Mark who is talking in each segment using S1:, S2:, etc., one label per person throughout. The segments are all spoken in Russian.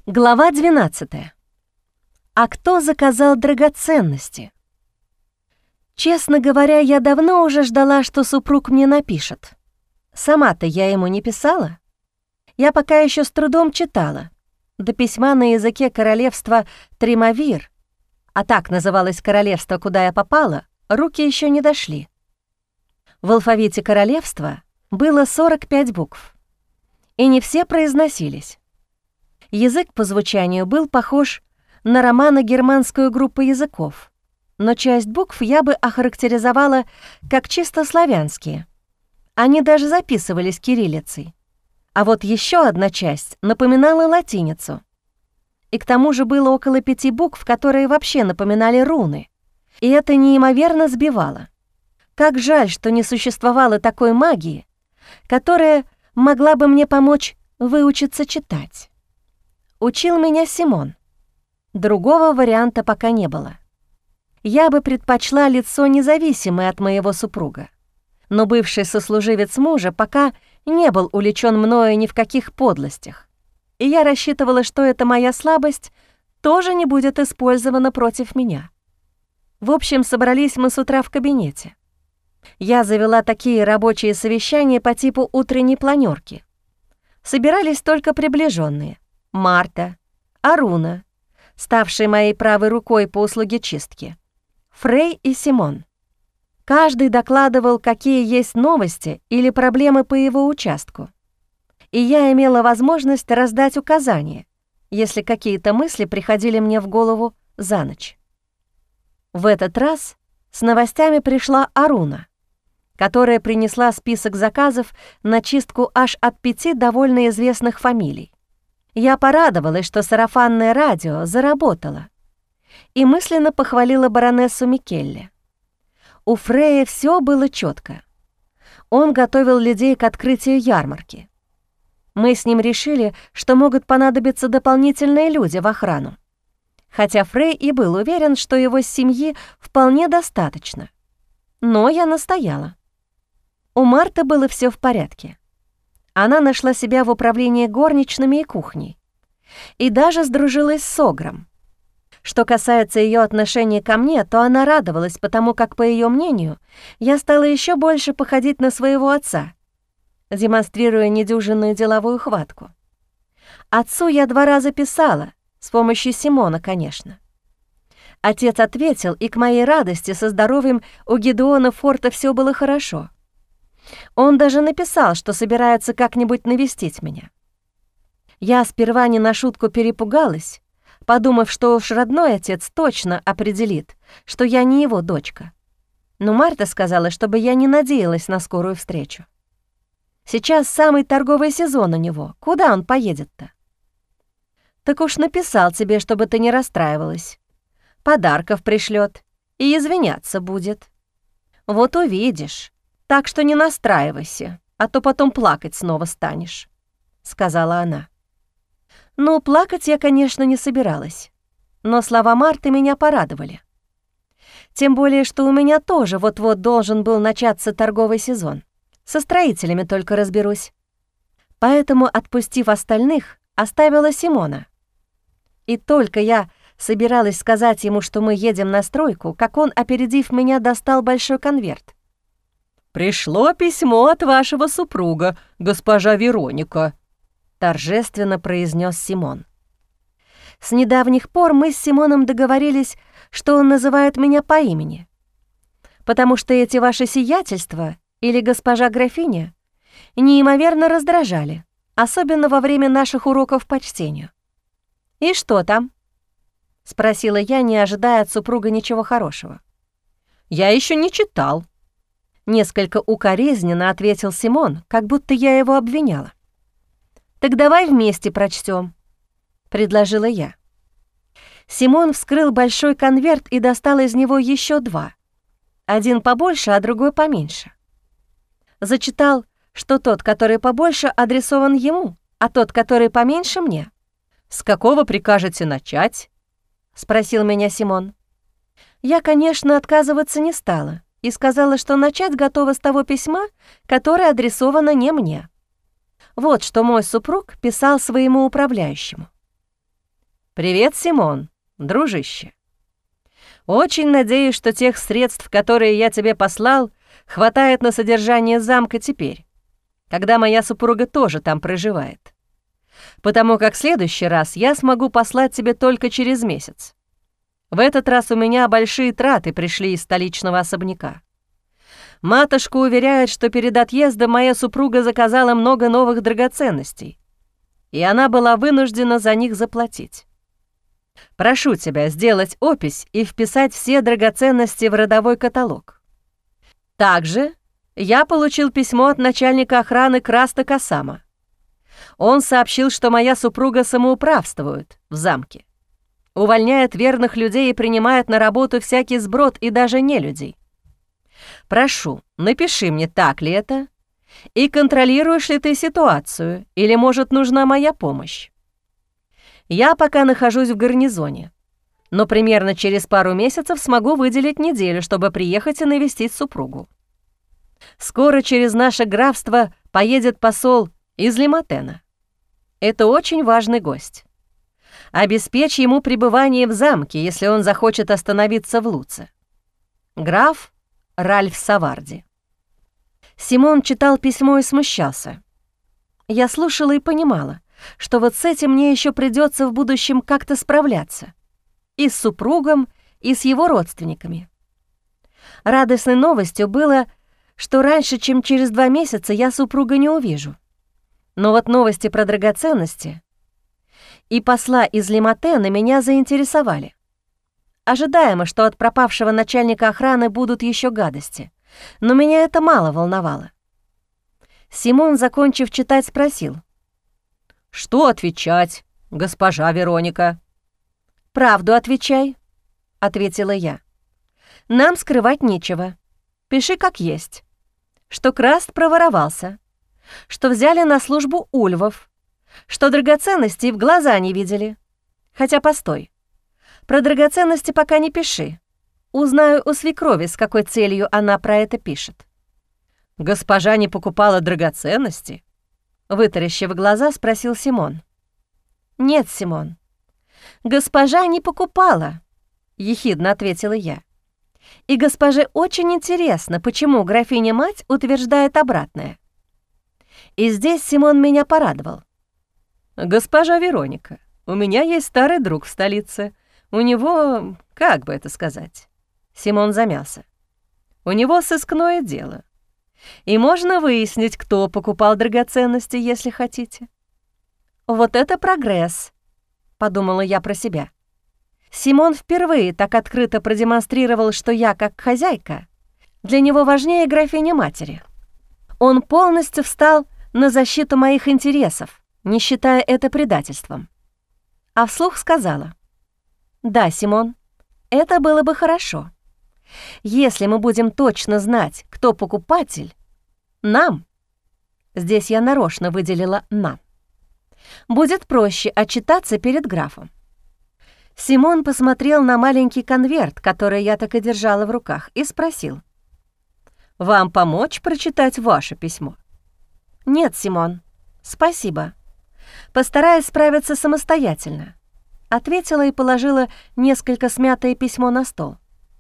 S1: Глава 12. А кто заказал драгоценности? Честно говоря, я давно уже ждала, что супруг мне напишет. Сама-то я ему не писала. Я пока еще с трудом читала. До письма на языке королевства Тримавир, а так называлось королевство, куда я попала, руки еще не дошли. В алфавите королевства было 45 букв, и не все произносились. Язык по звучанию был похож на романо-германскую группу языков, но часть букв я бы охарактеризовала как чисто славянские. Они даже записывались кириллицей. А вот еще одна часть напоминала латиницу. И к тому же было около 5 букв, которые вообще напоминали руны. И это неимоверно сбивало. Как жаль, что не существовало такой магии, которая могла бы мне помочь выучиться читать. Учил меня Симон. Другого варианта пока не было. Я бы предпочла лицо, независимое от моего супруга. Но бывший сослуживец мужа пока не был увлечен мною ни в каких подлостях. И я рассчитывала, что эта моя слабость тоже не будет использована против меня. В общем, собрались мы с утра в кабинете. Я завела такие рабочие совещания по типу утренней планёрки. Собирались только приближенные: Марта, Аруна, ставший моей правой рукой по услуге чистки, Фрей и Симон. Каждый докладывал, какие есть новости или проблемы по его участку. И я имела возможность раздать указания, если какие-то мысли приходили мне в голову за ночь. В этот раз с новостями пришла Аруна, которая принесла список заказов на чистку аж от 5 довольно известных фамилий. Я порадовалась, что сарафанное радио заработало, и мысленно похвалила баронессу Микелле. У Фрея все было четко. Он готовил людей к открытию ярмарки. Мы с ним решили, что могут понадобиться дополнительные люди в охрану, хотя Фрей и был уверен, что его семьи вполне достаточно. Но я настояла. У Марты было все в порядке. Она нашла себя в управлении горничными и кухней и даже сдружилась с Огром. Что касается ее отношения ко мне, то она радовалась, потому как, по ее мнению, я стала еще больше походить на своего отца, демонстрируя недюжинную деловую хватку. Отцу я 2 раза писала, с помощью Симона, конечно. Отец ответил, и к моей радости со здоровьем у Гедеона Форта все было хорошо. Он даже написал, что собирается как-нибудь навестить меня. Я сперва не на шутку перепугалась, подумав, что уж родной отец точно определит, что я не его дочка. Но Марта сказала, чтобы я не надеялась на скорую встречу. Сейчас самый торговый сезон у него. Куда он поедет-то? Так уж написал тебе, чтобы ты не расстраивалась. Подарков пришлет и извиняться будет. Вот увидишь. Так что не настраивайся, а то потом плакать снова станешь», — сказала она. Ну, плакать я, конечно, не собиралась, но слова Марты меня порадовали. Тем более, что у меня тоже вот-вот должен был начаться торговый сезон. Со строителями только разберусь. Поэтому, отпустив остальных, оставила Симона. И только я собиралась сказать ему, что мы едем на стройку, как он, опередив меня, достал большой конверт.
S2: «Пришло письмо от вашего супруга, госпожа Вероника», — торжественно произнес Симон.
S1: С недавних пор мы с Симоном договорились, что он называет меня по имени, потому что эти ваши сиятельства или госпожа графиня неимоверно раздражали, особенно во время наших уроков по чтению. «И что там?» — спросила я, не ожидая от супруга ничего хорошего.
S2: «Я еще не читал», —
S1: несколько укоризненно ответил Симон, как будто я его обвиняла. «Так давай вместе прочтем», — предложила я. Симон вскрыл большой конверт и достал из него еще 2. Один побольше, а другой поменьше. Зачитал, что тот, который побольше, адресован ему, а тот, который поменьше, мне.
S2: «С какого прикажете начать?»
S1: — спросил меня Симон. Я, конечно, отказываться не стала и сказала, что начать готова с того письма, которое адресовано не мне. Вот что мой супруг писал своему управляющему.
S2: «Привет, Симон, дружище. Очень надеюсь, что тех средств, которые я тебе послал, хватает на содержание замка теперь, когда моя супруга тоже там проживает. Потому как в следующий раз я смогу послать тебе только через месяц. В этот раз у меня большие траты пришли из столичного особняка. Матушка уверяет, что перед отъездом моя супруга заказала много новых драгоценностей, и она была вынуждена за них заплатить. Прошу тебя сделать опись и вписать все драгоценности в родовой каталог. Также я получил письмо от начальника охраны Краста Касама. Он сообщил, что моя супруга самоуправствует в замке, увольняет верных людей и принимает на работу всякий сброд и даже нелюдей. Прошу, напиши мне, так ли это, и контролируешь ли ты ситуацию, или, может, нужна моя помощь. Я пока нахожусь в гарнизоне, но примерно через пару месяцев смогу выделить неделю, чтобы приехать и навестить супругу. Скоро через наше графство поедет посол из Лиматена. Это очень важный гость. Обеспечь ему пребывание в замке, если он захочет остановиться в Луце. Граф Ральф Саварди». Симон читал письмо и смущался. Я слушала и понимала, что вот с этим мне еще придется в будущем как-то справляться. И с супругом, и с его родственниками. Радостной новостью было, что раньше, чем через 2 месяца, я супруга не увижу. Но вот новости про драгоценности и посла из Лиматена меня заинтересовали. Ожидаемо, что от пропавшего начальника охраны будут еще гадости, но меня это мало волновало. Симон, закончив читать, спросил: «Что отвечать, госпожа Вероника?» «Правду отвечай», — ответила я. «Нам скрывать нечего. Пиши как есть. Что Краст проворовался, что взяли на службу ульвов, что драгоценностей в глаза не видели. Хотя постой, про драгоценности пока не пиши. Узнаю у свекрови, с какой целью она про это пишет». «Госпожа не покупала драгоценности?» Вытаращив глаза, спросил Симон. «Нет, Симон, госпожа не покупала», — ехидно ответила я. «И госпоже очень интересно, почему графиня-мать утверждает обратное». И здесь Симон меня порадовал. «Госпожа Вероника, у меня есть старый друг в столице. У него, как бы это сказать?» Симон замялся. «У него сыскное дело. И можно выяснить, кто покупал драгоценности, если хотите». «Вот это прогресс», — подумала я про себя. Симон впервые так открыто продемонстрировал, что я, как хозяйка, для него важнее графини-матери. Он полностью встал на защиту моих интересов, не считая это предательством. А вслух сказала: «Да, Симон, это было бы хорошо. Если мы будем точно знать, кто покупатель, нам, здесь я нарочно выделила «нам», будет проще отчитаться перед графом». Симон посмотрел на маленький конверт, который я так и держала в руках, и спросил: «Вам помочь прочитать ваше письмо?» «Нет, Симон, спасибо. Постараюсь справиться самостоятельно», — ответила и положила несколько смятое письмо на стол.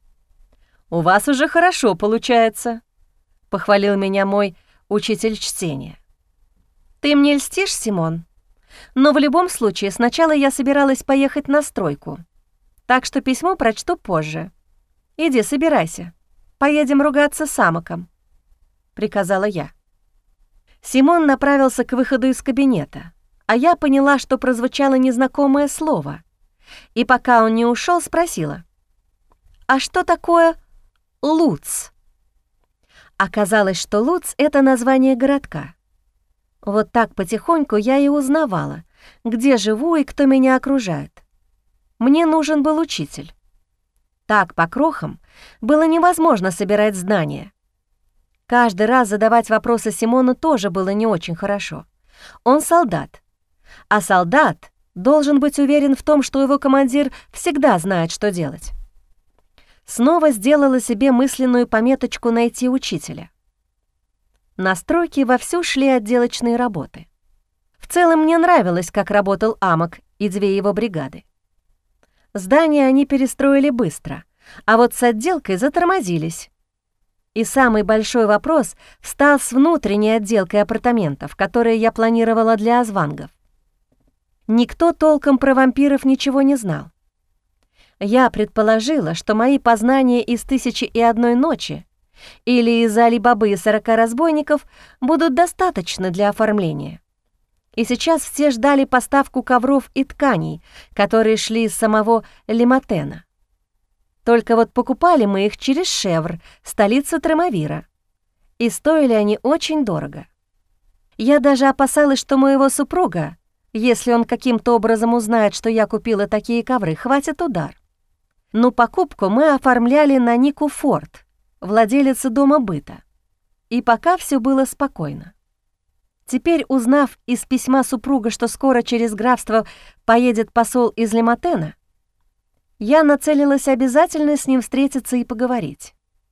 S2: «У вас уже хорошо получается», — похвалил меня мой учитель чтения. «Ты мне льстишь, Симон? Но в любом случае сначала я собиралась поехать на стройку, так что письмо прочту позже. Иди, собирайся, поедем ругаться с Амоком», — приказала я. Симон направился к выходу из кабинета, а я поняла, что прозвучало незнакомое слово, и пока он не ушел, спросила: «А что такое Луц?» Оказалось, что Луц — это название городка. Вот так потихоньку я и узнавала, где живу и кто меня окружает. Мне нужен был учитель. Так, по крохам, было невозможно собирать знания. Каждый раз задавать вопросы Симону тоже было не очень хорошо. Он солдат, а солдат должен быть уверен в том, что его командир всегда знает, что делать. Снова сделала себе мысленную пометочку «найти учителя». На стройке вовсю шли отделочные работы. В целом мне нравилось, как работал Амок и 2 его бригады.
S1: Здание они перестроили быстро, а вот с отделкой затормозились. И самый большой вопрос встал с внутренней отделкой апартаментов, которые я планировала для Азвангов. Никто толком про вампиров ничего не знал. Я предположила, что мои познания из «1001 ночи» или из Али-Бабы и 40 разбойников будут достаточны для оформления. И сейчас все ждали поставку ковров и тканей, которые шли из самого Лиматена. Только вот покупали мы их через Шевр, столицу Тремавира, и стоили они очень дорого. Я даже опасалась, что моего супруга, если он каким-то образом узнает, что я купила такие ковры, хватит удар. Но покупку мы оформляли на Нику Форд, владелицу дома быта, и пока все было спокойно. Теперь, узнав из письма супруга, что скоро через графство поедет посол из Лиматена, я нацелилась обязательно с ним встретиться и поговорить.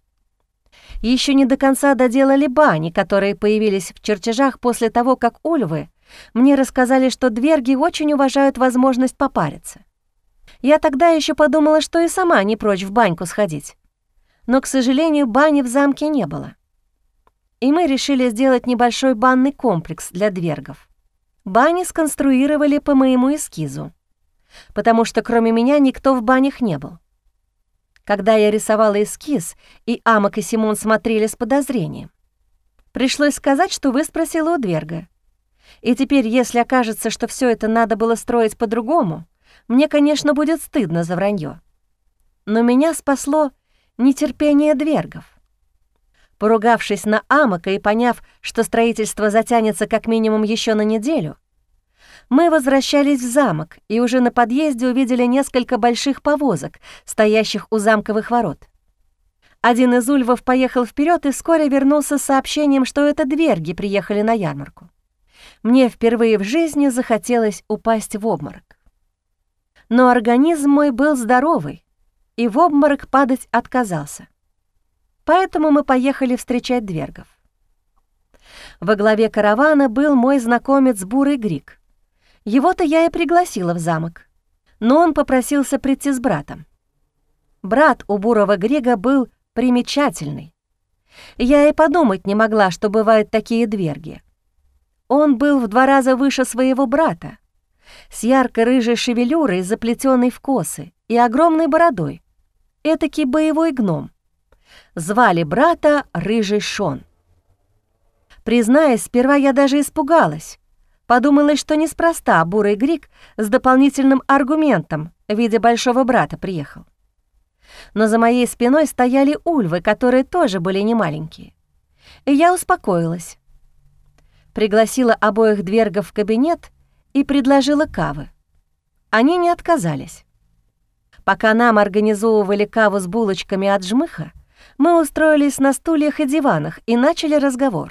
S1: Еще не до конца доделали бани, которые появились в чертежах после того, как ульвы мне рассказали, что дверги очень уважают возможность попариться. Я тогда еще подумала, что и сама не прочь в баньку сходить. Но, к сожалению, бани в замке не было. И мы решили сделать небольшой банный комплекс для двергов. Бани сконструировали по моему эскизу, потому что кроме меня никто в банях не был. Когда я рисовала эскиз, и Амок и Симон смотрели с подозрением, пришлось сказать, что выспросила у дверга. И теперь, если окажется, что все это надо было строить по-другому, мне, конечно, будет стыдно за вранье. Но меня спасло нетерпение двергов. Поругавшись на Амока и поняв, что строительство затянется как минимум еще на неделю, мы возвращались в замок и уже на подъезде увидели несколько больших повозок, стоящих у замковых ворот. Один из ульвов поехал вперед и вскоре вернулся с сообщением, что это дверги приехали на ярмарку. Мне впервые в жизни захотелось упасть в обморок. Но организм мой был здоровый, и в обморок падать отказался. Поэтому мы поехали встречать двергов. Во главе каравана был мой знакомец Бурый Грик. Его-то я и пригласила в замок, но он попросился прийти с братом. Брат у Бурого Грига был примечательный. Я и подумать не могла, что бывают такие дверги. Он был в 2 раза выше своего брата, с ярко-рыжей шевелюрой, заплетенной в косы, и огромной бородой. Этакий боевой гном. Звали брата Рыжий Шон. Признаюсь, сперва я даже испугалась. Подумала, что неспроста Бурый Грик с дополнительным аргументом в виде большого брата приехал. Но за моей спиной стояли ульвы, которые тоже были немаленькие. И я успокоилась. Пригласила обоих двергов в кабинет и предложила кавы. Они не отказались. Пока нам организовывали каву с булочками от жмыха, мы устроились на стульях и диванах и начали разговор.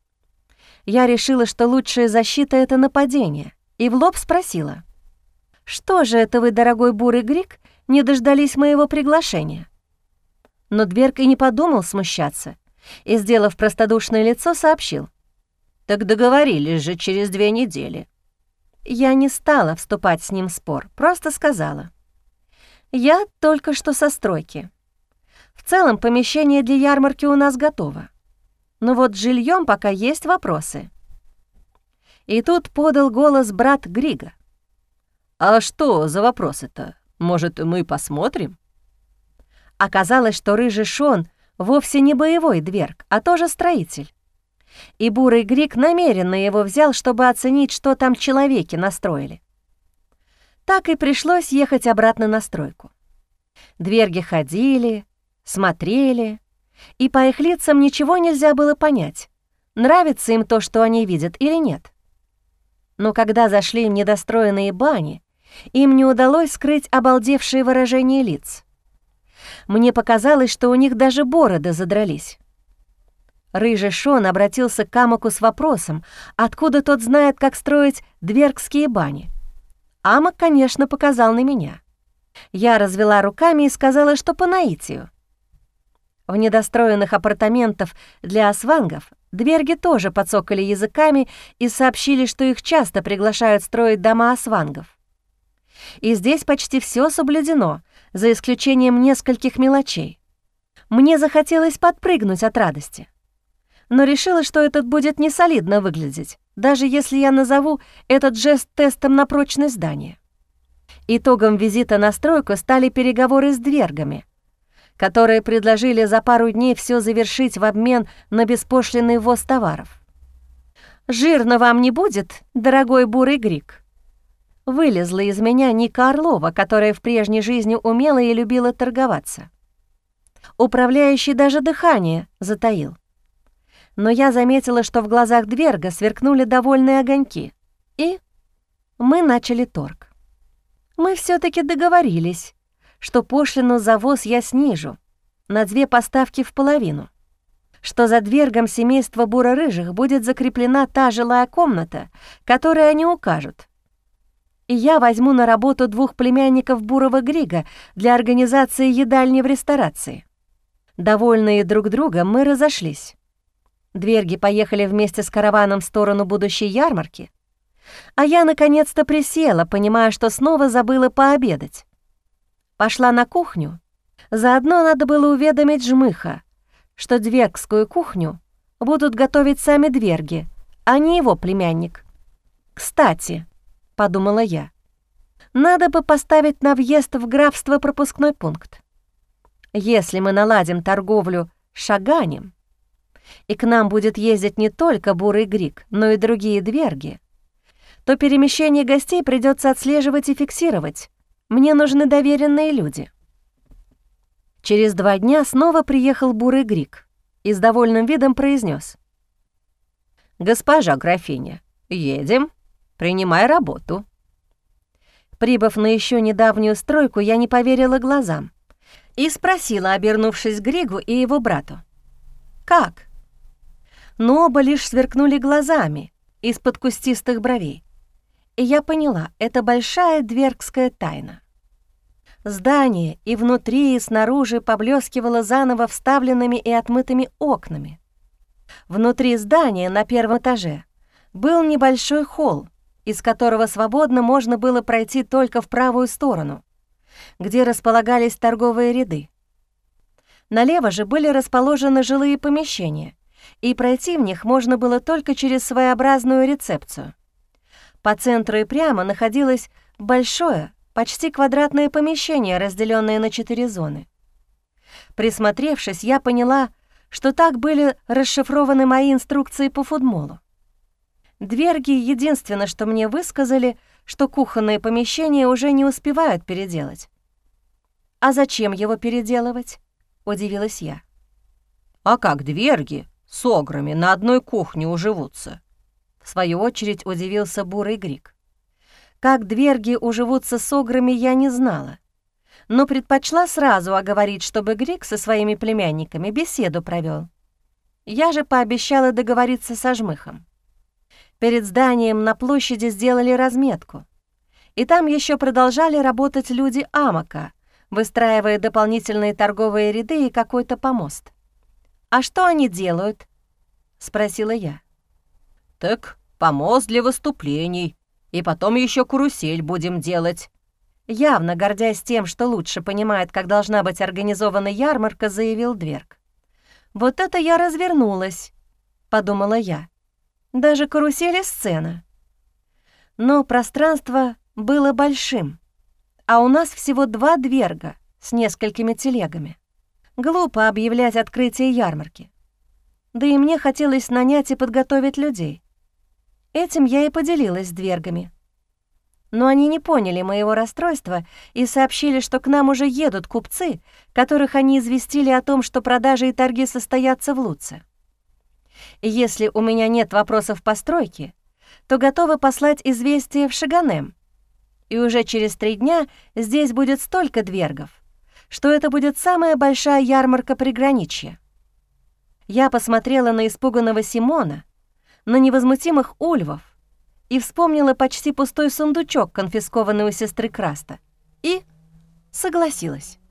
S1: Я решила, что лучшая защита — это нападение, и в лоб спросила: «Что же это вы, дорогой Бурый Грик, не дождались моего приглашения?» Но дверг и не подумал смущаться и, сделав простодушное лицо, сообщил: «Так договорились же через 2 недели». Я не стала вступать с ним в спор, просто сказала: «Я только что со стройки. В целом помещение для ярмарки у нас готово. Но вот с жильем пока есть вопросы». И тут подал голос брат Грига: «А что за вопросы-то? Может, мы посмотрим?» Оказалось, что Рыжий Шон вовсе не боевой дверг, а тоже строитель. И Бурый Грик намеренно его взял, чтобы оценить, что там человеки настроили. Так и пришлось ехать обратно на стройку. Дверги ходили, смотрели, и по их лицам ничего нельзя было понять, нравится им то, что они видят, или нет. Но когда зашли в недостроенные бани, им не удалось скрыть обалдевшие выражения лиц. Мне показалось, что у них даже бороды задрались. Рыжий Шон обратился к Амоку с вопросом, откуда тот знает, как строить двергские бани. Амок, конечно, показал на меня. Я развела руками и сказала, что по наитию. В недостроенных апартаментах для асвангов дверги тоже подсокали языками и сообщили, что их часто приглашают строить дома асвангов. И здесь почти все соблюдено, за исключением нескольких мелочей. Мне захотелось подпрыгнуть от радости, но решила, что это будет несолидно выглядеть, даже если я назову этот жест тестом на прочность здания. Итогом визита на стройку стали переговоры с двергами, которые предложили за пару дней все завершить в обмен на беспошлинный ввоз товаров. «Жирно вам не будет, дорогой бурый грик?» Вылезла из меня Ника Орлова, которая в прежней жизни умела и любила торговаться. Управляющий даже дыхание затаил. Но я заметила, что в глазах дверга сверкнули довольные огоньки, и мы начали торг. Мы все-таки договорились, что пошлину за ввоз я снижу на 2 поставки в половину, что за двергом семейства буро-рыжих будет закреплена та жилая комната, которую они укажут. И я возьму на работу 2 племянников бурого Грига для организации едальни в ресторации. Довольные друг другом, мы разошлись. Дверги поехали вместе с караваном в сторону будущей ярмарки, а я наконец-то присела, понимая, что снова забыла пообедать. Пошла на кухню. Заодно надо было уведомить жмыха, что двергскую кухню будут готовить сами дверги, а не его племянник. «Кстати», — подумала я, — «надо бы поставить на въезд в графство пропускной пункт. Если мы наладим торговлю шаганем, и к нам будет ездить не только бурый грик, но и другие дверги, то перемещение гостей придется отслеживать и фиксировать. Мне нужны доверенные люди». Через 2 дня снова приехал бурый грик и с довольным видом произнес: «Госпожа графиня, едем, принимай работу». Прибыв на еще недавнюю стройку, я не поверила глазам и спросила, обернувшись к Григу и его брату: «Как?» Но оба лишь сверкнули глазами из-под кустистых бровей. И я поняла, это большая двергская тайна. Здание и внутри, и снаружи поблескивало заново вставленными и отмытыми окнами. Внутри здания на 1-м этаже был небольшой холл, из которого свободно можно было пройти только в правую сторону, где располагались торговые ряды. Налево же были расположены жилые помещения, и пройти в них можно было только через своеобразную рецепцию. По центру и прямо находилось большое, почти квадратное помещение, разделенное на 4 зоны. Присмотревшись, я поняла, что так были расшифрованы мои инструкции по фудмолу. Дверги единственное, что мне высказали, что кухонные помещения уже не успевают переделать. «А зачем его переделывать?» — удивилась я.
S2: «А как дверги с ограми на одной кухне уживутся?»
S1: В свою очередь удивился бурый грик. Как дверги уживутся с ограми, я не знала, но предпочла сразу оговорить, чтобы Грик со своими племянниками беседу провел. Я же пообещала договориться со жмыхом. Перед зданием на площади сделали разметку, и там еще продолжали работать люди Амака, выстраивая дополнительные торговые ряды и какой-то помост. «А что они делают?» — спросила я.
S2: «Так помост для выступлений, и потом еще карусель будем делать».
S1: Явно гордясь тем, что лучше понимает, как должна быть организована ярмарка, заявил дверг. «Вот это я развернулась», — подумала я. «Даже карусель и сцена». Но пространство было большим, а у нас всего 2 дверга с несколькими телегами. Глупо объявлять открытие ярмарки. Да и мне хотелось нанять и подготовить людей. Этим я и поделилась с двергами. Но они не поняли моего расстройства и сообщили, что к нам уже едут купцы, которых они известили о том, что продажи и торги состоятся в Луце. И если у меня нет вопросов по стройке, то готовы послать известие в Шаганем. И уже через 3 дня здесь будет столько двергов, что это будет самая большая ярмарка приграничья. Я посмотрела на испуганного Симона, на невозмутимых ульвов и вспомнила почти пустой сундучок, конфискованный у сестры Краста, и согласилась.